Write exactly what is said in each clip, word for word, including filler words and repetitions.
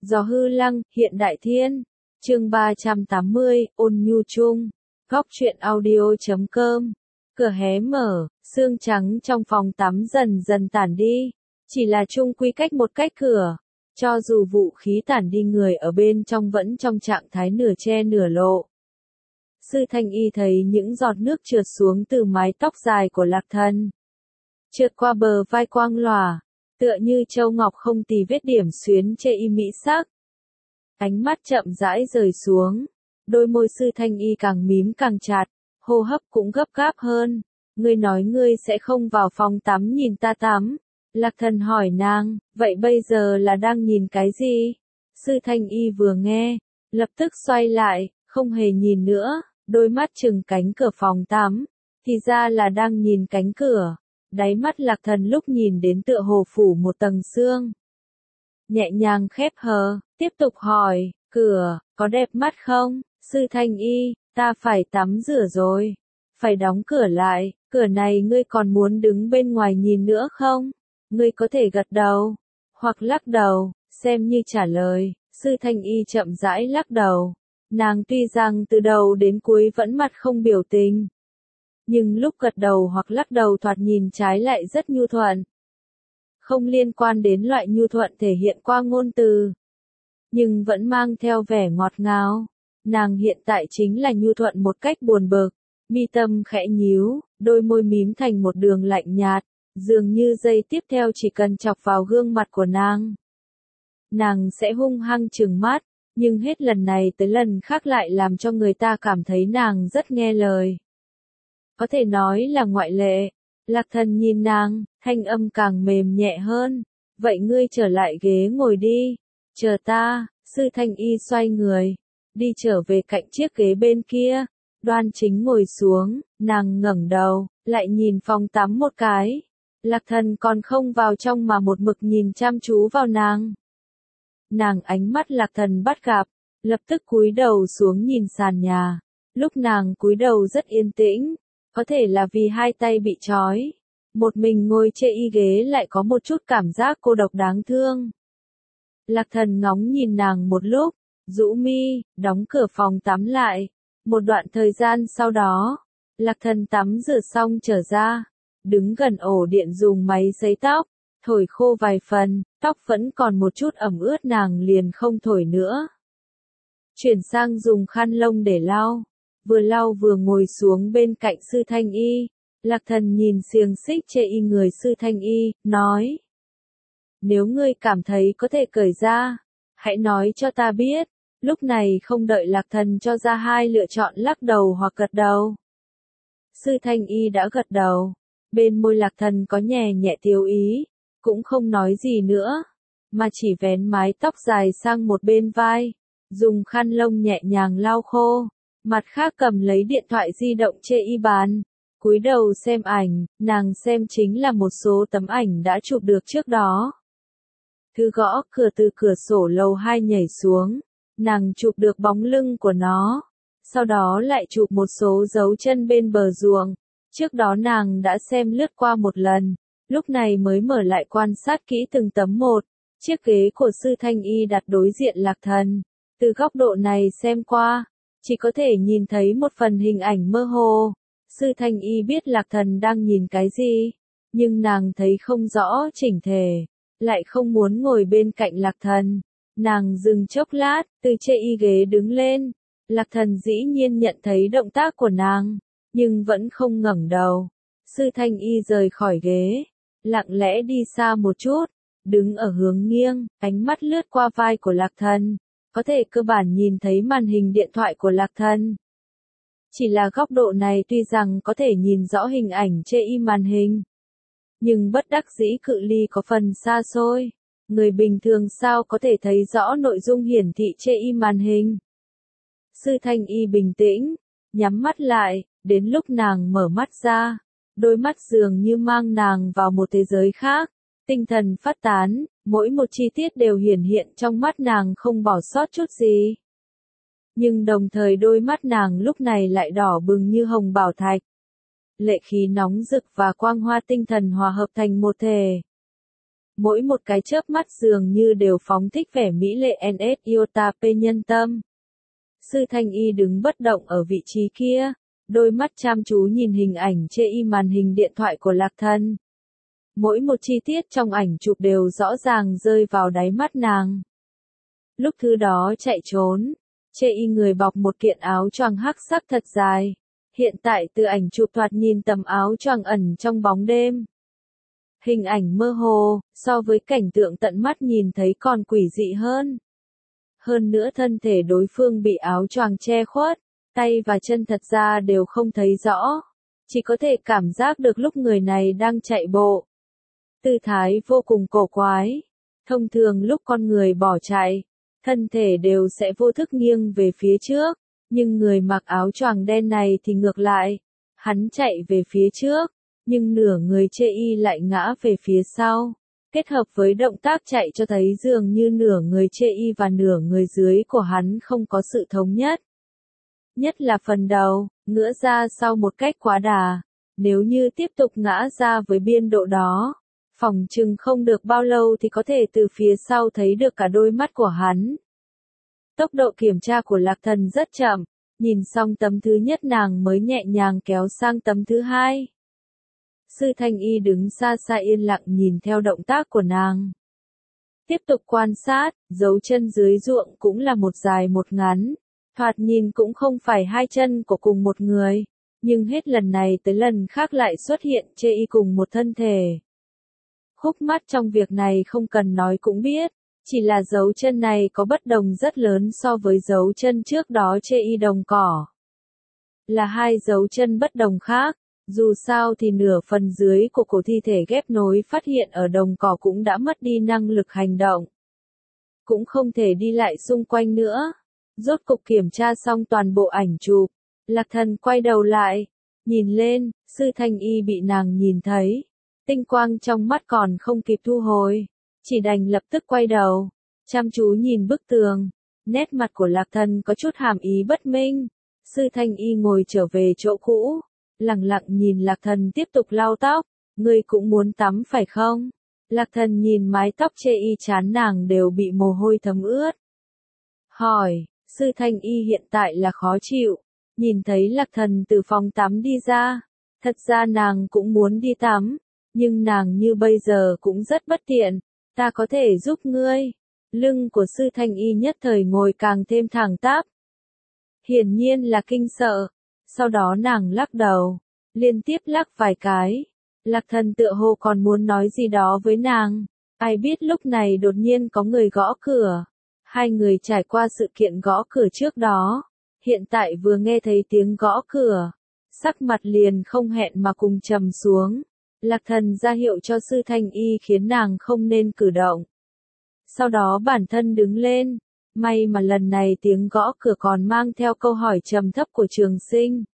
Gió hư lăng, hiện đại thiên. Chương ba trăm tám mươi, ôn nhu chung. Góc truyện audio chấm com. Cửa hé mở, sương trắng trong phòng tắm dần dần tản đi. Chỉ là chung quy cách một cách cửa. Cho dù vũ khí tản đi, người ở bên trong vẫn trong trạng thái nửa che nửa lộ. Sư Thanh Y thấy những giọt nước trượt xuống từ mái tóc dài của Lạc Thần. Trượt qua bờ vai quang lòa, tựa như châu ngọc không tì vết điểm xuyến chê y mỹ sắc. Ánh mắt chậm rãi rời xuống, đôi môi Sư Thanh Y càng mím càng chặt, hô hấp cũng gấp gáp hơn. Ngươi nói ngươi sẽ không vào phòng tắm nhìn ta tắm. Lạc Thần hỏi nàng, vậy bây giờ là đang nhìn cái gì? Sư Thanh Y vừa nghe, lập tức xoay lại, không hề nhìn nữa, đôi mắt chừng cánh cửa phòng tắm, thì ra là đang nhìn cánh cửa. Đáy mắt Lạc Thần lúc nhìn đến tựa hồ phủ một tầng sương. Nhẹ nhàng khép hờ, tiếp tục hỏi, cửa, có đẹp mắt không? Sư Thanh Y, ta phải tắm rửa rồi. Phải đóng cửa lại, cửa này ngươi còn muốn đứng bên ngoài nhìn nữa không? Ngươi có thể gật đầu, hoặc lắc đầu, xem như trả lời. Sư Thanh Y chậm rãi lắc đầu. Nàng tuy rằng từ đầu đến cuối vẫn mặt không biểu tình, nhưng lúc gật đầu hoặc lắc đầu thoạt nhìn trái lại rất nhu thuận. Không liên quan đến loại nhu thuận thể hiện qua ngôn từ, nhưng vẫn mang theo vẻ ngọt ngào. Nàng hiện tại chính là nhu thuận một cách buồn bực, mi tâm khẽ nhíu, đôi môi mím thành một đường lạnh nhạt, dường như giây tiếp theo chỉ cần chọc vào gương mặt của nàng, nàng sẽ hung hăng trừng mắt, nhưng hết lần này tới lần khác lại làm cho người ta cảm thấy nàng rất nghe lời. Có thể nói là ngoại lệ. Lạc Thần nhìn nàng, thanh âm càng mềm nhẹ hơn. Vậy ngươi trở lại ghế ngồi đi. Chờ ta. Sư Thanh Y xoay người, đi trở về cạnh chiếc ghế bên kia. Đoan chính ngồi xuống, nàng ngẩng đầu, lại nhìn phòng tắm một cái. Lạc Thần còn không vào trong mà một mực nhìn chăm chú vào nàng. Nàng ánh mắt Lạc Thần bắt gặp, lập tức cúi đầu xuống nhìn sàn nhà. Lúc nàng cúi đầu rất yên tĩnh. Có thể là vì hai tay bị trói, một mình ngồi chê y ghế lại có một chút cảm giác cô độc đáng thương. Lạc Thần ngóng nhìn nàng một lúc, rũ mi, đóng cửa phòng tắm lại. Một đoạn thời gian sau đó, Lạc Thần tắm rửa xong trở ra, đứng gần ổ điện dùng máy sấy tóc, thổi khô vài phần, tóc vẫn còn một chút ẩm ướt nàng liền không thổi nữa. Chuyển sang dùng khăn lông để lau. Vừa lau vừa ngồi xuống bên cạnh Sư Thanh Y. Lạc Thần nhìn xiềng xích chê y người Sư Thanh Y, nói. Nếu ngươi cảm thấy có thể cởi ra, hãy nói cho ta biết. Lúc này không đợi Lạc Thần cho ra hai lựa chọn lắc đầu hoặc gật đầu. Sư Thanh Y đã gật đầu. Bên môi Lạc Thần có nhẹ nhẹ tiêu ý, cũng không nói gì nữa, mà chỉ vén mái tóc dài sang một bên vai, dùng khăn lông nhẹ nhàng lau khô. Mặt khác cầm lấy điện thoại di động chê y bàn, cúi đầu xem ảnh, nàng xem chính là một số tấm ảnh đã chụp được trước đó. Thư gõ cửa từ cửa sổ lầu hai nhảy xuống, nàng chụp được bóng lưng của nó, sau đó lại chụp một số dấu chân bên bờ ruộng. Trước đó nàng đã xem lướt qua một lần, lúc này mới mở lại quan sát kỹ từng tấm một. Chiếc ghế của Sư Thanh Y đặt đối diện Lạc Thần, từ góc độ này xem qua, chỉ có thể nhìn thấy một phần hình ảnh mơ hồ. Sư Thanh Y biết Lạc Thần đang nhìn cái gì, nhưng nàng thấy không rõ chỉnh thể, lại không muốn ngồi bên cạnh Lạc Thần. Nàng dừng chốc lát, từ chê y ghế đứng lên. Lạc Thần dĩ nhiên nhận thấy động tác của nàng, nhưng vẫn không ngẩng đầu. Sư Thanh Y rời khỏi ghế, lặng lẽ đi xa một chút, đứng ở hướng nghiêng, ánh mắt lướt qua vai của Lạc Thần. Có thể cơ bản nhìn thấy màn hình điện thoại của Lạc Thần. Chỉ là góc độ này tuy rằng có thể nhìn rõ hình ảnh chê y màn hình, nhưng bất đắc dĩ cự ly có phần xa xôi. Người bình thường sao có thể thấy rõ nội dung hiển thị chê y màn hình. Sư Thanh Y bình tĩnh, nhắm mắt lại, đến lúc nàng mở mắt ra, đôi mắt dường như mang nàng vào một thế giới khác. Tinh thần phát tán, mỗi một chi tiết đều hiển hiện trong mắt nàng không bỏ sót chút gì. Nhưng đồng thời đôi mắt nàng lúc này lại đỏ bừng như hồng bảo thạch. Lệ khí nóng rực và quang hoa tinh thần hòa hợp thành một thể. mỗi một cái chớp mắt dường như đều phóng thích vẻ mỹ lệ en ét iota p nhân tâm. Sư Thanh Y đứng bất động ở vị trí kia, đôi mắt chăm chú nhìn hình ảnh chê y màn hình điện thoại của Lạc Thần. Mỗi một chi tiết trong ảnh chụp đều rõ ràng rơi vào đáy mắt nàng. Lúc thứ đó chạy trốn, chê y người bọc một kiện áo choàng hắc sắc thật dài. Hiện tại từ ảnh chụp thoạt nhìn tấm áo choàng ẩn trong bóng đêm. Hình ảnh mơ hồ, so với cảnh tượng tận mắt nhìn thấy còn quỷ dị hơn. Hơn nữa thân thể đối phương bị áo choàng che khuất, tay và chân thật ra đều không thấy rõ. Chỉ có thể cảm giác được lúc người này đang chạy bộ. Tư thái vô cùng cổ quái. Thông thường lúc con người bỏ chạy, thân thể đều sẽ vô thức nghiêng về phía trước. Nhưng người mặc áo choàng đen này thì ngược lại. Hắn chạy về phía trước, nhưng nửa người chê y lại ngã về phía sau. Kết hợp với động tác chạy cho thấy dường như nửa người chê y và nửa người dưới của hắn không có sự thống nhất. Nhất là phần đầu, ngửa ra sau một cách quá đà. Nếu như tiếp tục ngã ra với biên độ đó, phòng chừng không được bao lâu thì có thể từ phía sau thấy được cả đôi mắt của hắn. Tốc độ kiểm tra của Lạc Thần rất chậm, nhìn xong tấm thứ nhất nàng mới nhẹ nhàng kéo sang tấm thứ hai. Sư Thanh Y đứng xa xa yên lặng nhìn theo động tác của nàng. Tiếp tục quan sát, dấu chân dưới ruộng cũng là một dài một ngắn. Thoạt nhìn cũng không phải hai chân của cùng một người, nhưng hết lần này tới lần khác lại xuất hiện chê y cùng một thân thể. Khúc mắc trong việc này không cần nói cũng biết, chỉ là dấu chân này có bất đồng rất lớn so với dấu chân trước đó chê y đồng cỏ. Là hai dấu chân bất đồng khác, dù sao thì nửa phần dưới của cổ thi thể ghép nối phát hiện ở đồng cỏ cũng đã mất đi năng lực hành động. Cũng không thể đi lại xung quanh nữa. Rốt cục kiểm tra xong toàn bộ ảnh chụp, Lạc Thần quay đầu lại, nhìn lên, Sư Thanh Y bị nàng nhìn thấy. Tinh quang trong mắt còn không kịp thu hồi, chỉ đành lập tức quay đầu, chăm chú nhìn bức tường. Nét mặt của Lạc Thần có chút hàm ý bất minh. Sư Thanh Y ngồi trở về chỗ cũ, lặng lặng nhìn Lạc Thần tiếp tục lau tóc. Ngươi cũng muốn tắm phải không? Lạc Thần nhìn mái tóc chê y chán nàng đều bị mồ hôi thấm ướt. Hỏi, Sư Thanh Y hiện tại là khó chịu, nhìn thấy Lạc Thần từ phòng tắm đi ra. Thật ra nàng cũng muốn đi tắm, nhưng nàng như bây giờ cũng rất bất tiện, ta có thể giúp ngươi. Lưng của Sư Thanh Y nhất thời ngồi càng thêm thẳng tắp. Hiển nhiên là kinh sợ, sau đó nàng lắc đầu, liên tiếp lắc vài cái. Lạc Thần tựa hồ còn muốn nói gì đó với nàng, ai biết lúc này đột nhiên có người gõ cửa. Hai người trải qua sự kiện gõ cửa trước đó, hiện tại vừa nghe thấy tiếng gõ cửa, sắc mặt liền không hẹn mà cùng trầm xuống. Lạc Thần ra hiệu cho Sư Thanh Y khiến nàng không nên cử động. Sau đó bản thân đứng lên, may mà lần này tiếng gõ cửa còn mang theo câu hỏi trầm thấp của Trường Sinh.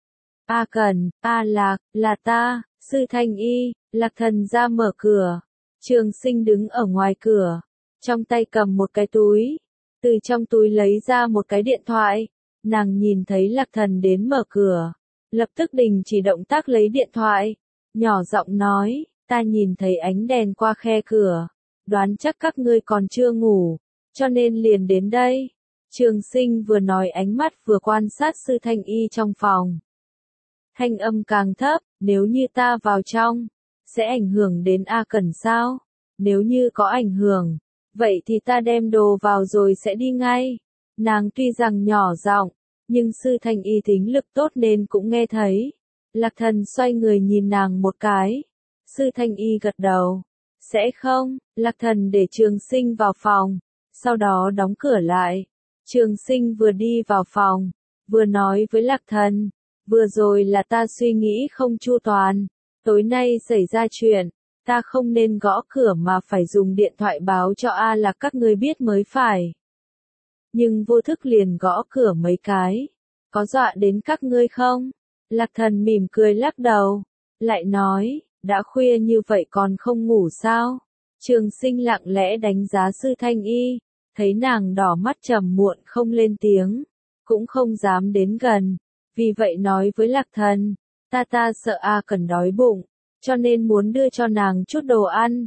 A Cần, A Lạc, là ta, Sư Thanh Y. Lạc Thần ra mở cửa. Trường Sinh đứng ở ngoài cửa, trong tay cầm một cái túi. Từ trong túi lấy ra một cái điện thoại. Nàng nhìn thấy Lạc Thần đến mở cửa, lập tức đình chỉ động tác lấy điện thoại. Nhỏ giọng nói, ta nhìn thấy ánh đèn qua khe cửa, đoán chắc các ngươi còn chưa ngủ, cho nên liền đến đây. Trường Sinh vừa nói ánh mắt vừa quan sát Sư Thanh Y trong phòng. Thanh âm càng thấp, nếu như ta vào trong, sẽ ảnh hưởng đến A Cẩn sao? Nếu như có ảnh hưởng, vậy thì ta đem đồ vào rồi sẽ đi ngay. Nàng tuy rằng nhỏ giọng, nhưng Sư Thanh Y thính lực tốt nên cũng nghe thấy. Lạc Thần xoay người nhìn nàng một cái. Sư Thanh Y gật đầu. Sẽ không, Lạc Thần để Trường Sinh vào phòng, sau đó đóng cửa lại. Trường Sinh vừa đi vào phòng, vừa nói với Lạc Thần, vừa rồi là ta suy nghĩ không chu toàn, tối nay xảy ra chuyện, ta không nên gõ cửa mà phải dùng điện thoại báo cho A Lạc các ngươi biết mới phải. Nhưng vô thức liền gõ cửa mấy cái, có dọa đến các ngươi không? Lạc Thần mỉm cười lắc đầu, lại nói, đã khuya như vậy còn không ngủ sao? Trường Sinh lặng lẽ đánh giá Sư Thanh Y, thấy nàng đỏ mắt trầm muộn không lên tiếng, cũng không dám đến gần, vì vậy nói với Lạc Thần, ta ta sợ A Cẩn đói bụng, cho nên muốn đưa cho nàng chút đồ ăn.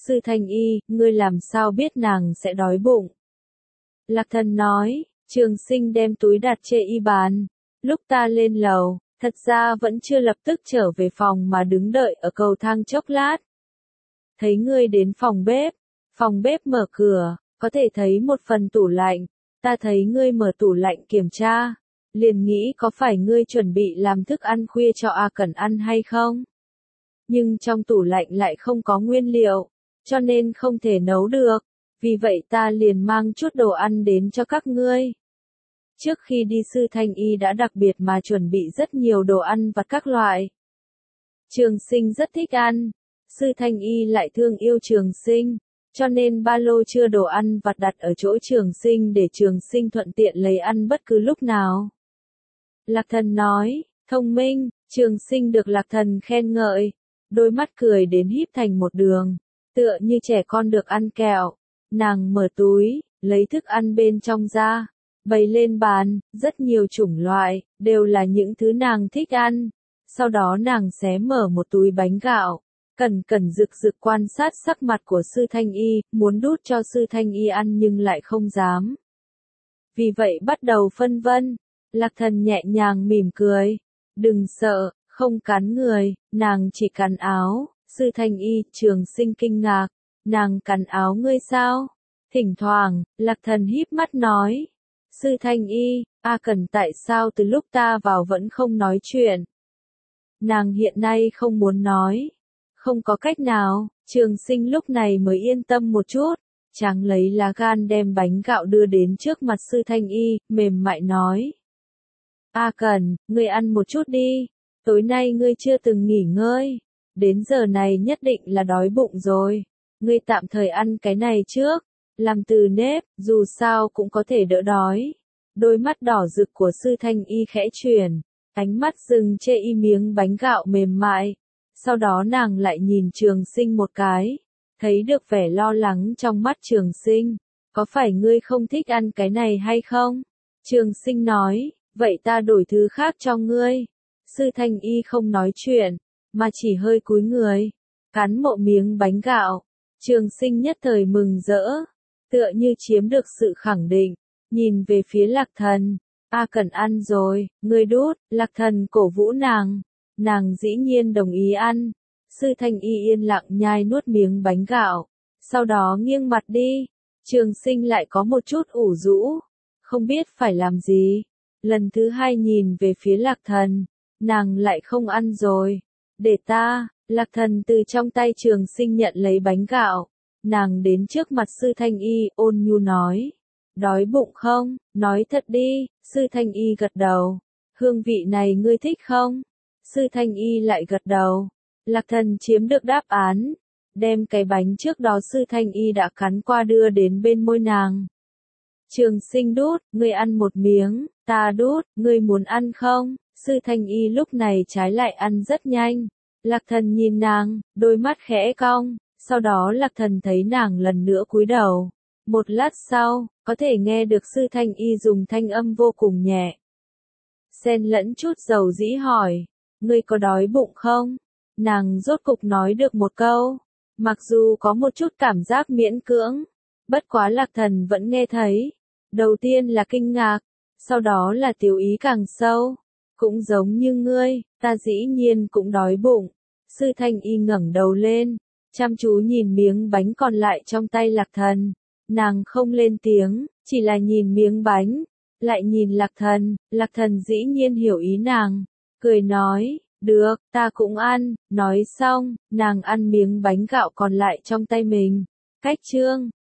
Sư Thanh Y, ngươi làm sao biết nàng sẽ đói bụng? Lạc Thần nói, Trường Sinh đem túi đặt trên y bàn. Lúc ta lên lầu, thật ra vẫn chưa lập tức trở về phòng mà đứng đợi ở cầu thang chốc lát. Thấy ngươi đến phòng bếp, phòng bếp mở cửa, có thể thấy một phần tủ lạnh, ta thấy ngươi mở tủ lạnh kiểm tra, liền nghĩ có phải ngươi chuẩn bị làm thức ăn khuya cho A Cẩn ăn hay không? Nhưng trong tủ lạnh lại không có nguyên liệu, cho nên không thể nấu được, vì vậy ta liền mang chút đồ ăn đến cho các ngươi. Trước khi đi Sư Thanh Y đã đặc biệt mà chuẩn bị rất nhiều đồ ăn vặt các loại. Trường Sinh rất thích ăn, Sư Thanh Y lại thương yêu Trường Sinh, cho nên ba lô chứa đồ ăn vặt đặt ở chỗ Trường Sinh để Trường Sinh thuận tiện lấy ăn bất cứ lúc nào. Lạc Thần nói, thông minh, Trường Sinh được Lạc Thần khen ngợi, đôi mắt cười đến híp thành một đường, tựa như trẻ con được ăn kẹo. Nàng mở túi, lấy thức ăn bên trong ra, bày lên bàn, rất nhiều chủng loại, đều là những thứ nàng thích ăn. Sau đó nàng xé mở một túi bánh gạo, cẩn cẩn rực rực quan sát sắc mặt của Sư Thanh Y, muốn đút cho Sư Thanh Y ăn nhưng lại không dám. Vì vậy bắt đầu phân vân, Lạc Thần nhẹ nhàng mỉm cười, đừng sợ, không cắn người, nàng chỉ cắn áo. Sư Thanh Y, Trường Sinh kinh ngạc, nàng cắn áo ngươi sao? Thỉnh thoảng, Lạc Thần híp mắt nói, Sư Thanh Y, A Cẩn tại sao từ lúc ta vào vẫn không nói chuyện? Nàng hiện nay không muốn nói, không có cách nào. Trường Sinh lúc này mới yên tâm một chút, chàng lấy lá gan đem bánh gạo đưa đến trước mặt Sư Thanh Y, mềm mại nói, A Cẩn, ngươi ăn một chút đi, tối nay ngươi chưa từng nghỉ ngơi, đến giờ này nhất định là đói bụng rồi, ngươi tạm thời ăn cái này trước, làm từ nếp, dù sao cũng có thể đỡ đói. Đôi mắt đỏ rực của Sư Thanh Y khẽ chuyển, ánh mắt dừng trên y miếng bánh gạo mềm mại, sau đó nàng lại nhìn Trường Sinh một cái, thấy được vẻ lo lắng trong mắt Trường Sinh, có phải ngươi không thích ăn cái này hay không? Trường Sinh nói, vậy ta đổi thứ khác cho ngươi. Sư Thanh Y không nói chuyện, mà chỉ hơi cúi người, cắn một miếng bánh gạo. Trường Sinh nhất thời mừng rỡ, tựa như chiếm được sự khẳng định, nhìn về phía Lạc Thần, A Cẩn ăn rồi, ngươi đút. Lạc Thần cổ vũ nàng, nàng dĩ nhiên đồng ý ăn. Sư Thanh Y yên lặng nhai nuốt miếng bánh gạo, sau đó nghiêng mặt đi. Trường Sinh lại có một chút ủ rũ, không biết phải làm gì. Lần thứ hai nhìn về phía Lạc Thần, nàng lại không ăn rồi. Để ta. Lạc Thần từ trong tay Trường Sinh nhận lấy bánh gạo, nàng đến trước mặt Sư Thanh Y, ôn nhu nói, đói bụng không? Nói thật đi. Sư Thanh Y gật đầu, hương vị này ngươi thích không? Sư Thanh Y lại gật đầu. Lạc Thần chiếm được đáp án, đem cái bánh trước đó Sư Thanh Y đã cắn qua đưa đến bên môi nàng. Trường Sinh đút, ngươi ăn một miếng, ta đút, ngươi muốn ăn không? Sư Thanh Y lúc này trái lại ăn rất nhanh. Lạc Thần nhìn nàng, đôi mắt khẽ cong, sau đó Lạc Thần thấy nàng lần nữa cúi đầu. Một lát sau, có thể nghe được Sư Thanh Y dùng thanh âm vô cùng nhẹ, xen lẫn chút dầu dĩ hỏi, ngươi có đói bụng không? Nàng rốt cục nói được một câu, mặc dù có một chút cảm giác miễn cưỡng, bất quá Lạc Thần vẫn nghe thấy. Đầu tiên là kinh ngạc, sau đó là tiểu ý càng sâu, cũng giống như ngươi, ta dĩ nhiên cũng đói bụng. Sư Thanh Y ngẩng đầu lên, chăm chú nhìn miếng bánh còn lại trong tay Lạc Thần. Nàng không lên tiếng, chỉ là nhìn miếng bánh, lại nhìn Lạc Thần. Lạc Thần dĩ nhiên hiểu ý nàng, cười nói, được, ta cũng ăn. Nói xong, nàng ăn miếng bánh gạo còn lại trong tay mình. Cách chương